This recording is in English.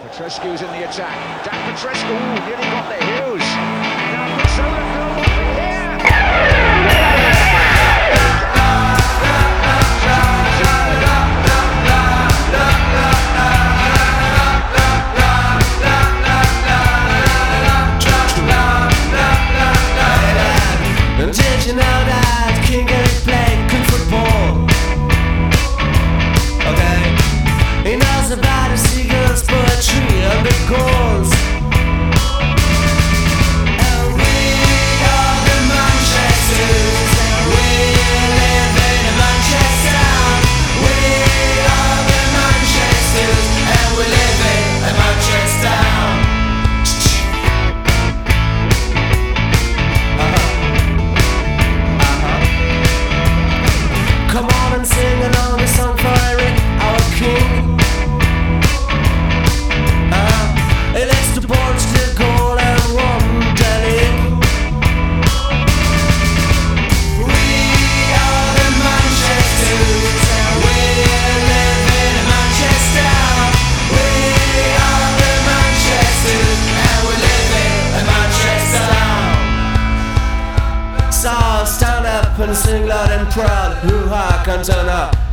Petrescu's in the attack. Jack Petrescu nearly got there. Hughes. Now Petrola Global here. Did you know that King can play good football? Okay. He knows about the seagulls, poetry, and the goals. And we are the Manchesters, and we live in Manchester. We are the Manchesters, and we live in Manchester. Come on and sing along the song for Eric, our king. He lets the boards to goal and one Delhi. We are the Manchesters, and we live in Manchester. We are the Manchesters, and we live in Manchester. So stand up and sing loud and proud. Hoo-ha, can turn up.